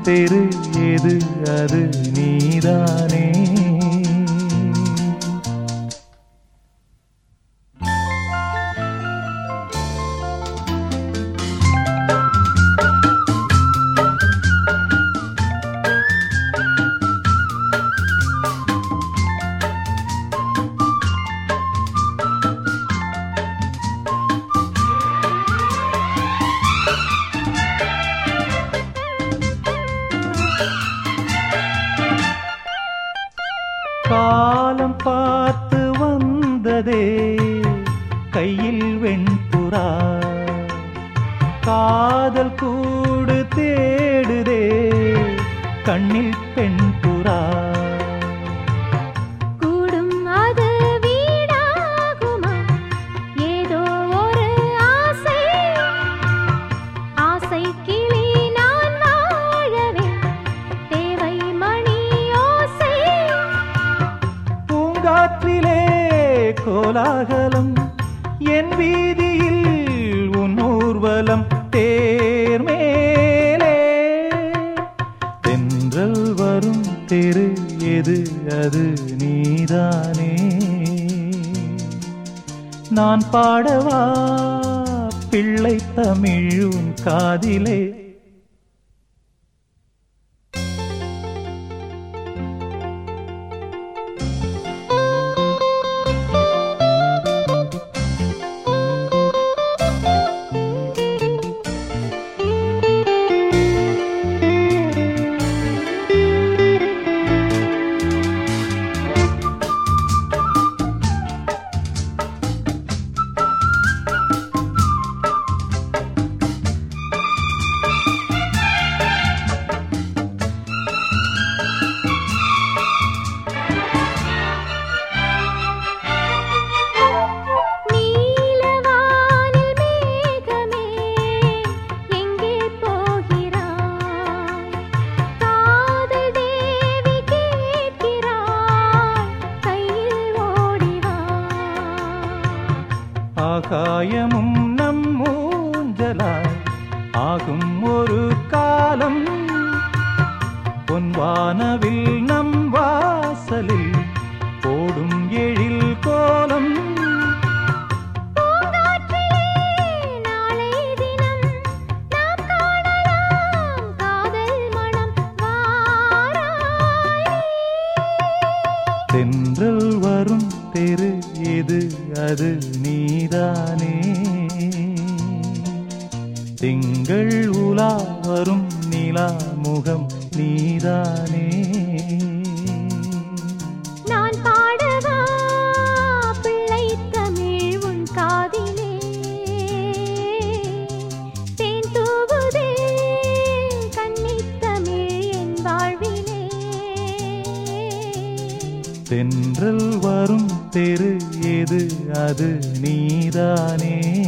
தெரு எது அது நீதானே. காலம் பார்த்து வந்ததே கையில் வெண்புறா, காதல் கூடு தேடுதே கண்ணில் பெண்புறா. கூடும் அது வீடாகுமா ஏதோ ஒரு ஆசை, ஆசை கிளி நான் வாழவே தேவை மணி ஓசை. பூங்காற்றிலே கோலாகலம் என் வீதியில் உன் ஊர்வலம் தேர் மேலே. தென்றல் வரும் தெரு எது அது நீதானே. நான் பாடவா பிள்ளை தமிழ் உன் காதிலே. ஆகாயமும் நம் மூஞ்சலாய் ஆகும் ஒரு காலம், பொன்வானவில் நம் வாசலில் போடும் எழில் கோலம். தென்றல் வரும் தெரு எது அது நீதானே. திங்கள் உலா வரும் நிலா முகம் நீதானே. நான் பாடவா பிள்ளை தமிழ் உன் காதிலே. தேன் தூவுதே கன்னித் தமிழ் என் வாழ்விலே. தென்றல் வரும் தெரு எது அது நீதானே.